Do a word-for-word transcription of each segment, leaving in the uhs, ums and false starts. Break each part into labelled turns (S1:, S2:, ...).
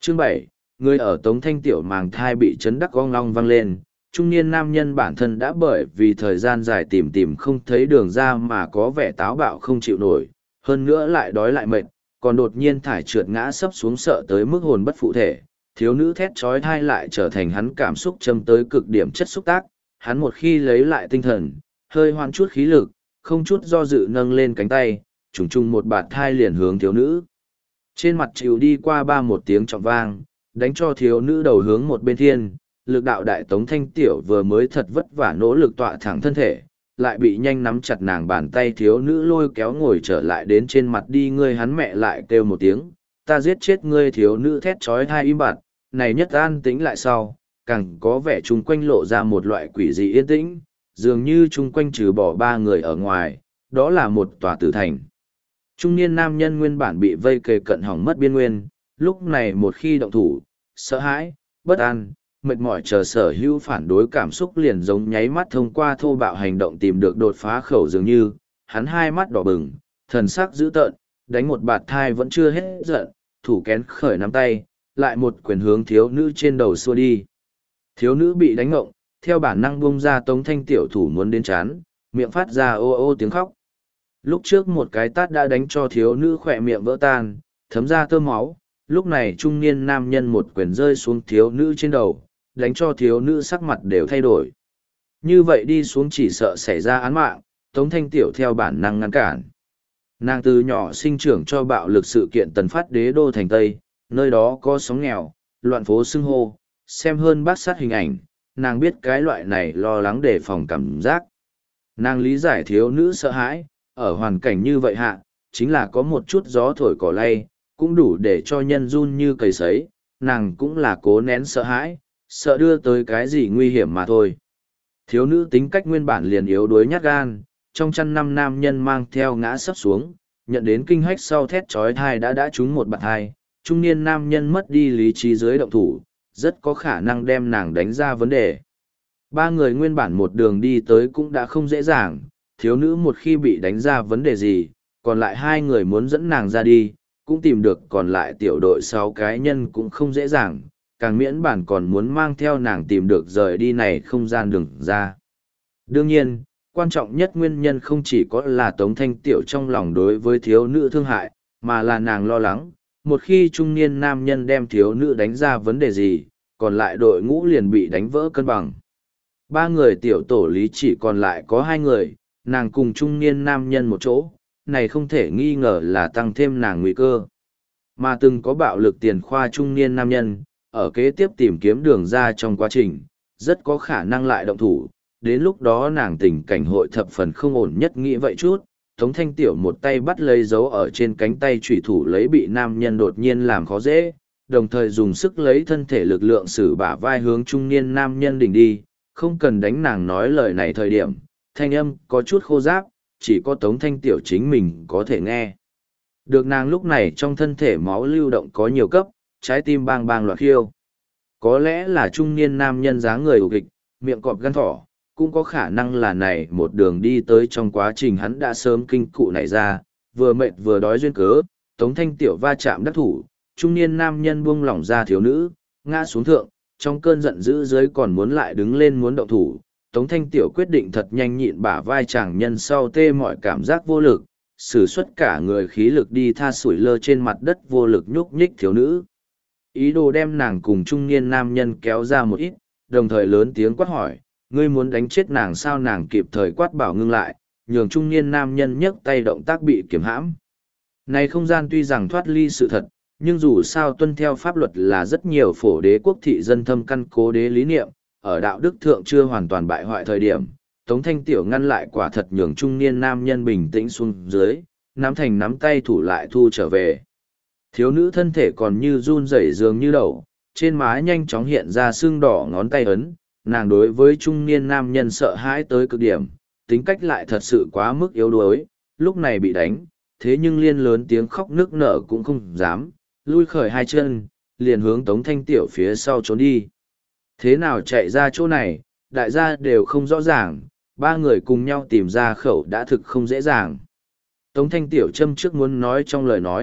S1: Chương bảy, người ở Tống Thanh Tiểu màng thai bị chấn đắc ong long vang lên. Trung niên nam nhân bản thân đã bởi vì thời gian dài tìm tìm không thấy đường ra mà có vẻ táo bạo không chịu nổi, hơn nữa lại đói lại mệt, còn đột nhiên thải trượt ngã sấp xuống sợ tới mức hồn bất phụ thể. Thiếu nữ thét trói thai lại trở thành hắn cảm xúc châm tới cực điểm chất xúc tác, hắn một khi lấy lại tinh thần, hơi hoan chút khí lực, không chút do dự nâng lên cánh tay, trùng trùng một bạt thai liền hướng thiếu nữ. Trên mặt chịu đi qua ba một tiếng trọng vang, đánh cho thiếu nữ đầu hướng một bên thiên, lực đạo đại Tống Thanh Tiểu vừa mới thật vất vả nỗ lực tọa thẳng thân thể, lại bị nhanh nắm chặt nàng bàn tay thiếu nữ lôi kéo ngồi trở lại đến trên mặt đi. Ngươi, hắn mẹ lại kêu một tiếng, ta giết chết ngươi. Thiếu nữ thét trói thai im bặt, này nhất an tĩnh lại sau, càng có vẻ chung quanh lộ ra một loại quỷ dị yên tĩnh, dường như chung quanh trừ bỏ ba người ở ngoài, đó là một tòa tử thành. Trung niên nam nhân nguyên bản bị vây kề cận hỏng mất biên nguyên, lúc này một khi động thủ, sợ hãi, bất an, mệt mỏi chờ sở hữu phản đối cảm xúc liền giống nháy mắt thông qua thô bạo hành động tìm được đột phá khẩu. Dường như, hắn hai mắt đỏ bừng, thần sắc dữ tợn, đánh một bạt thai vẫn chưa hết giận, thủ kén khởi nắm tay, lại một quyền hướng thiếu nữ trên đầu xua đi. Thiếu nữ bị đánh ngộng, theo bản năng bung ra Tống Thanh Tiểu thủ muốn đến chán, miệng phát ra ô ô tiếng khóc. Lúc trước một cái tát đã đánh cho thiếu nữ khỏe miệng vỡ tan, thấm ra tơ máu, lúc này trung niên nam nhân một quyền rơi xuống thiếu nữ trên đầu, đánh cho thiếu nữ sắc mặt đều thay đổi. Như vậy đi xuống chỉ sợ xảy ra án mạng, Tống Thanh Tiểu theo bản năng ngăn cản. Nàng từ nhỏ sinh trưởng cho bạo lực sự kiện tần phát đế đô thành Tây, nơi đó có sóng nghèo, loạn phố xưng hô, xem hơn bát sát hình ảnh, nàng biết cái loại này lo lắng đề phòng cảm giác. Nàng lý giải thiếu nữ sợ hãi, ở hoàn cảnh như vậy hạ, chính là có một chút gió thổi cỏ lay, cũng đủ để cho nhân run như cầy sấy, nàng cũng là cố nén sợ hãi, sợ đưa tới cái gì nguy hiểm mà thôi. Thiếu nữ tính cách nguyên bản liền yếu đuối nhát gan, trong chăn năm nam nhân mang theo ngã sấp xuống, nhận đến kinh hách sau thét trói thai đã đã trúng một bạt hai, trung niên nam nhân mất đi lý trí dưới động thủ, rất có khả năng đem nàng đánh ra vấn đề. Ba người nguyên bản một đường đi tới cũng đã không dễ dàng, thiếu nữ một khi bị đánh ra vấn đề gì, còn lại hai người muốn dẫn nàng ra đi, cũng tìm được còn lại tiểu đội sáu cái nhân cũng không dễ dàng, càng miễn bản còn muốn mang theo nàng tìm được rời đi này không gian đường ra. Đương nhiên, quan trọng nhất nguyên nhân không chỉ có là Tống Thanh Tiểu trong lòng đối với thiếu nữ thương hại, mà là nàng lo lắng, một khi trung niên nam nhân đem thiếu nữ đánh ra vấn đề gì, còn lại đội ngũ liền bị đánh vỡ cân bằng. Ba người tiểu tổ lý chỉ còn lại có hai người, nàng cùng trung niên nam nhân một chỗ, này không thể nghi ngờ là tăng thêm nàng nguy cơ. Mà từng có bạo lực tiền khoa trung niên nam nhân, ở kế tiếp tìm kiếm đường ra trong quá trình, rất có khả năng lại động thủ, đến lúc đó nàng tình cảnh hội thập phần không ổn nhất nghĩ vậy chút. Tống Thanh Tiểu một tay bắt lấy dấu ở trên cánh tay chủy thủ lấy bị nam nhân đột nhiên làm khó dễ, đồng thời dùng sức lấy thân thể lực lượng sử bả vai hướng trung niên nam nhân đỉnh đi, không cần đánh nàng nói lời này thời điểm, thanh âm có chút khô ráp, chỉ có Tống Thanh Tiểu chính mình có thể nghe. Được nàng lúc này trong thân thể máu lưu động có nhiều cấp, trái tim bang bang loạn khiêu. Có lẽ là trung niên nam nhân dáng người ục kịch, miệng cọp gan thỏ, cũng có khả năng là này một đường đi tới trong quá trình hắn đã sớm kinh cụ này ra, vừa mệt vừa đói duyên cớ, Tống Thanh Tiểu va chạm đắc thủ, trung niên nam nhân buông lỏng ra thiếu nữ, ngã xuống thượng, trong cơn giận dữ dưới còn muốn lại đứng lên muốn động thủ. Tống Thanh Tiểu quyết định thật nhanh nhịn bả vai chàng nhân sau tê mọi cảm giác vô lực, sử xuất cả người khí lực đi tha sủi lơ trên mặt đất vô lực nhúc nhích thiếu nữ. Ý đồ đem nàng cùng trung niên nam nhân kéo ra một ít, đồng thời lớn tiếng quát hỏi, ngươi muốn đánh chết nàng sao? Nàng kịp thời quát bảo ngưng lại, nhường trung niên nam nhân nhấc tay động tác bị kiểm hãm. Này không gian tuy rằng thoát ly sự thật, nhưng dù sao tuân theo pháp luật là rất nhiều phổ đế quốc thị dân thâm căn cố đế lý niệm, ở đạo đức thượng chưa hoàn toàn bại hoại thời điểm, Tống Thanh Tiểu ngăn lại quả thật nhường trung niên nam nhân bình tĩnh xuống dưới, nắm thành nắm tay thủ lại thu trở về. Thiếu nữ thân thể còn như run rẩy dường như đầu, trên má nhanh chóng hiện ra sưng đỏ ngón tay ấn, nàng đối với trung niên nam nhân sợ hãi tới cực điểm, tính cách lại thật sự quá mức yếu đuối, lúc này bị đánh, thế nhưng liên lớn tiếng khóc nức nở cũng không dám, lui khởi hai chân, liền hướng Tống Thanh Tiểu phía sau trốn đi. Thế nào chạy ra chỗ này, đại gia đều không rõ ràng, ba người cùng nhau tìm ra khẩu đã thực không dễ dàng. Tống Thanh Tiểu châm trước muốn nói trong lời nói,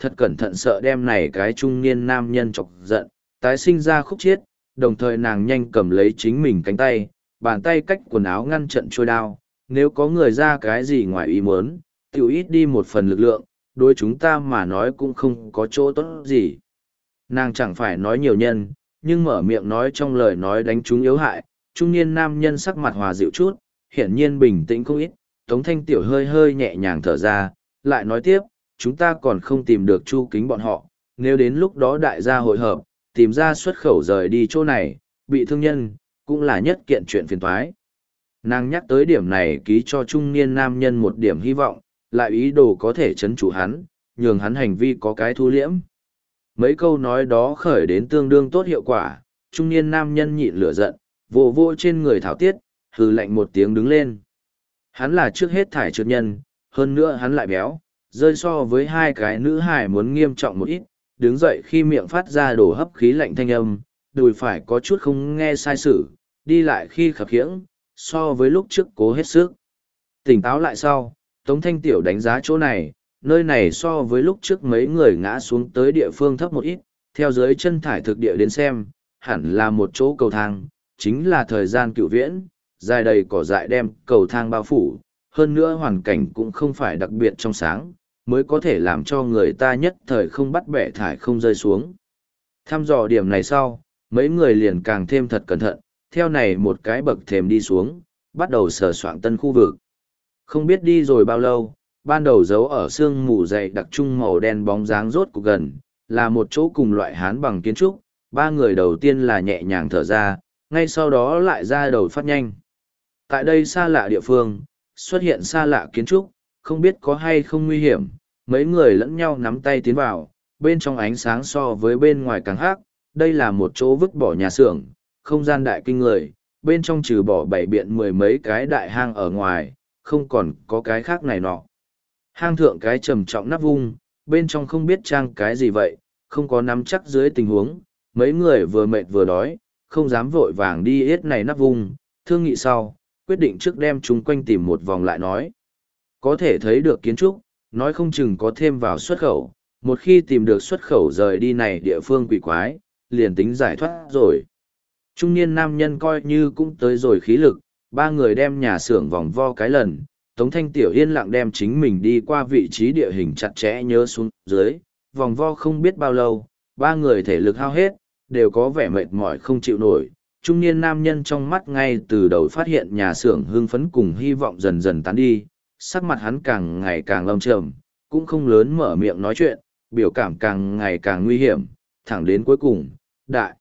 S1: thật cẩn thận sợ đem này cái trung niên nam nhân chọc giận, tái sinh ra khúc chiết, đồng thời nàng nhanh cầm lấy chính mình cánh tay, bàn tay cách quần áo ngăn trận trôi đao, nếu có người ra cái gì ngoài ý muốn, tiểu ít đi một phần lực lượng, đối chúng ta mà nói cũng không có chỗ tốt gì. Nàng chẳng phải nói nhiều nhân, nhưng mở miệng nói trong lời nói đánh chúng yếu hại, trung niên nam nhân sắc mặt hòa dịu chút, hiển nhiên bình tĩnh không ít, Tống Thanh Tiểu hơi hơi nhẹ nhàng thở ra, lại nói tiếp, chúng ta còn không tìm được Chu Kính bọn họ, nếu đến lúc đó đại gia hội hợp, tìm ra xuất khẩu rời đi chỗ này, bị thương nhân, cũng là nhất kiện chuyện phiền toái. Nàng nhắc tới điểm này ký cho trung niên nam nhân một điểm hy vọng, lại ý đồ có thể chấn chủ hắn, nhường hắn hành vi có cái thu liễm. Mấy câu nói đó khởi đến tương đương tốt hiệu quả, trung niên nam nhân nhịn lửa giận, vô vô trên người thảo tiết, hừ lạnh một tiếng đứng lên. Hắn là trước hết thải trượt nhân, hơn nữa hắn lại béo, rơi so với hai cái nữ hài muốn nghiêm trọng một ít, đứng dậy khi miệng phát ra đổ hấp khí lạnh thanh âm, đùi phải có chút không nghe sai sự, đi lại khi khập khiễng, so với lúc trước cố hết sức. Tỉnh táo lại sau, Tống Thanh Tiểu đánh giá chỗ này, nơi này so với lúc trước mấy người ngã xuống tới địa phương thấp một ít, theo dưới chân thải thực địa đến xem, hẳn là một chỗ cầu thang, chính là thời gian cựu viễn, dài đầy cỏ dại đem cầu thang bao phủ, hơn nữa hoàn cảnh cũng không phải đặc biệt trong sáng, mới có thể làm cho người ta nhất thời không bắt bẻ thải không rơi xuống. Thăm dò điểm này sau, mấy người liền càng thêm thật cẩn thận, theo này một cái bậc thềm đi xuống, bắt đầu sờ soạng tân khu vực. Không biết đi rồi bao lâu, ban đầu giấu ở sương mù dày đặc trung màu đen bóng dáng rốt cuộc gần, là một chỗ cùng loại hán bằng kiến trúc, ba người đầu tiên là nhẹ nhàng thở ra, ngay sau đó lại ra đầu phát nhanh. Tại đây xa lạ địa phương, xuất hiện xa lạ kiến trúc, không biết có hay không nguy hiểm, mấy người lẫn nhau nắm tay tiến vào, bên trong ánh sáng so với bên ngoài càng hắc, đây là một chỗ vứt bỏ nhà xưởng, không gian đại kinh người, bên trong trừ bỏ bảy biện mười mấy cái đại hang ở ngoài, không còn có cái khác này nọ. Hang thượng cái trầm trọng nắp vung, bên trong không biết trang cái gì vậy, không có nắm chắc dưới tình huống, mấy người vừa mệt vừa đói, không dám vội vàng đi hết này nắp vung, thương nghị sau, quyết định trước đem chúng quanh tìm một vòng lại nói. Có thể thấy được kiến trúc, nói không chừng có thêm vào xuất khẩu, một khi tìm được xuất khẩu rời đi này địa phương quỷ quái, liền tính giải thoát rồi. Trung niên nam nhân coi như cũng tới rồi khí lực, ba người đem nhà xưởng vòng vo cái lần, Tống Thanh Tiểu yên lặng đem chính mình đi qua vị trí địa hình chặt chẽ nhớ xuống dưới, vòng vo không biết bao lâu, ba người thể lực hao hết, đều có vẻ mệt mỏi không chịu nổi. Trung niên nam nhân trong mắt ngay từ đầu phát hiện nhà xưởng hưng phấn cùng hy vọng dần dần tán đi, sắc mặt hắn càng ngày càng lâm trầm, cũng không lớn mở miệng nói chuyện, biểu cảm càng ngày càng nguy hiểm, thẳng đến cuối cùng, đại.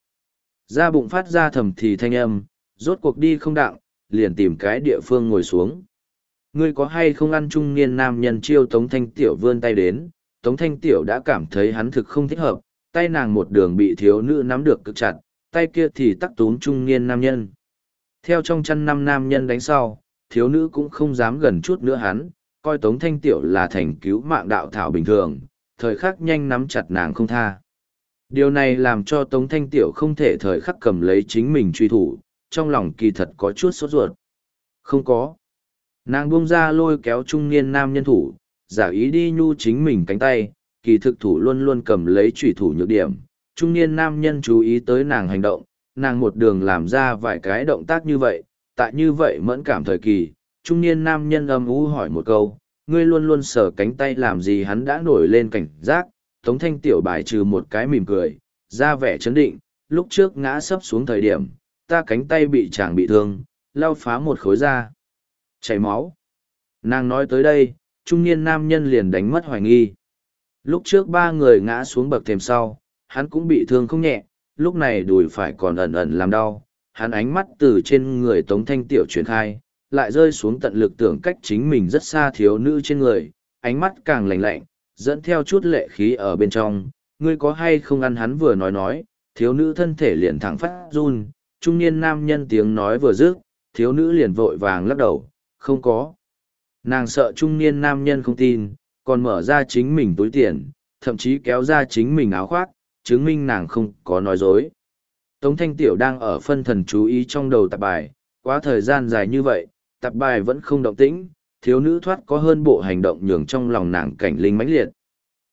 S1: Ra bụng phát ra thầm thì thanh âm, rốt cuộc đi không đặng, liền tìm cái địa phương ngồi xuống. Ngươi có hay không ăn trung niên nam nhân chiêu Tống Thanh Tiểu vươn tay đến, Tống Thanh Tiểu đã cảm thấy hắn thực không thích hợp, tay nàng một đường bị thiếu nữ nắm được cực chặt, tay kia thì tắc túm trung niên nam nhân. Theo trong chăn năm nam nhân đánh sau, thiếu nữ cũng không dám gần chút nữa hắn, coi Tống Thanh Tiểu là thành cứu mạng đạo thảo bình thường, thời khắc nhanh nắm chặt nàng không tha. Điều này làm cho Tống Thanh Tiểu không thể thời khắc cầm lấy chính mình truy thủ, trong lòng kỳ thật có chút sốt ruột. Không có. Nàng buông ra lôi kéo trung niên nam nhân thủ, giả ý đi nhu chính mình cánh tay, kỳ thực thủ luôn luôn cầm lấy truy thủ nhược điểm. Trung niên nam nhân chú ý tới nàng hành động, nàng một đường làm ra vài cái động tác như vậy, tại như vậy mẫn cảm thời kỳ, trung niên nam nhân âm u hỏi một câu, ngươi luôn luôn sờ cánh tay làm gì, hắn đã nổi lên cảnh giác. Tống Thanh Tiểu bài trừ một cái mỉm cười, ra vẻ chấn định, lúc trước ngã sấp xuống thời điểm, ta cánh tay bị chàng bị thương, lao phá một khối da, chảy máu. Nàng nói tới đây, trung niên nam nhân liền đánh mất hoài nghi. Lúc trước ba người ngã xuống bậc thềm sau, hắn cũng bị thương không nhẹ, lúc này đùi phải còn ẩn ẩn làm đau, hắn ánh mắt từ trên người Tống Thanh Tiểu chuyển khai, lại rơi xuống tận lực tưởng cách chính mình rất xa thiếu nữ trên người, ánh mắt càng lạnh lạnh, dẫn theo chút lệ khí ở bên trong, ngươi có hay không ăn, hắn vừa nói nói, thiếu nữ thân thể liền thẳng phát run, trung niên nam nhân tiếng nói vừa dứt, thiếu nữ liền vội vàng lắc đầu, không có. Nàng sợ trung niên nam nhân không tin, còn mở ra chính mình túi tiền, thậm chí kéo ra chính mình áo khoác, chứng minh nàng không có nói dối. Tống Thanh Tiểu đang ở phân thần chú ý trong đầu tạp bài, quá thời gian dài như vậy, tạp bài vẫn không động tĩnh, thiếu nữ thoát có hơn bộ hành động nhường trong lòng nàng cảnh linh mãnh liệt.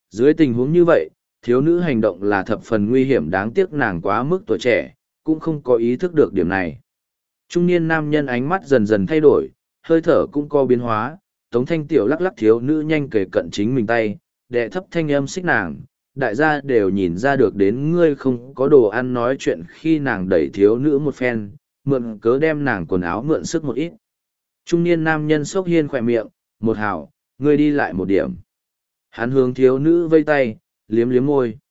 S1: Dưới tình huống như vậy, thiếu nữ hành động là thập phần nguy hiểm, đáng tiếc nàng quá mức tuổi trẻ, cũng không có ý thức được điểm này. Trung niên nam nhân ánh mắt dần dần thay đổi, hơi thở cũng có biến hóa, Tống Thanh Tiểu lắc lắc thiếu nữ nhanh kề cận chính mình tay, đệ thấp thanh âm xích nàng, đại gia đều nhìn ra được đến ngươi không có đồ ăn nói chuyện khi nàng đẩy thiếu nữ một phen, mượn cớ đem nàng quần áo mượn sức một ít. Trung niên nam nhân sốc hiên khỏe miệng, một hảo, ngươi đi lại một điểm. Hắn hướng thiếu nữ vây tay, liếm liếm môi.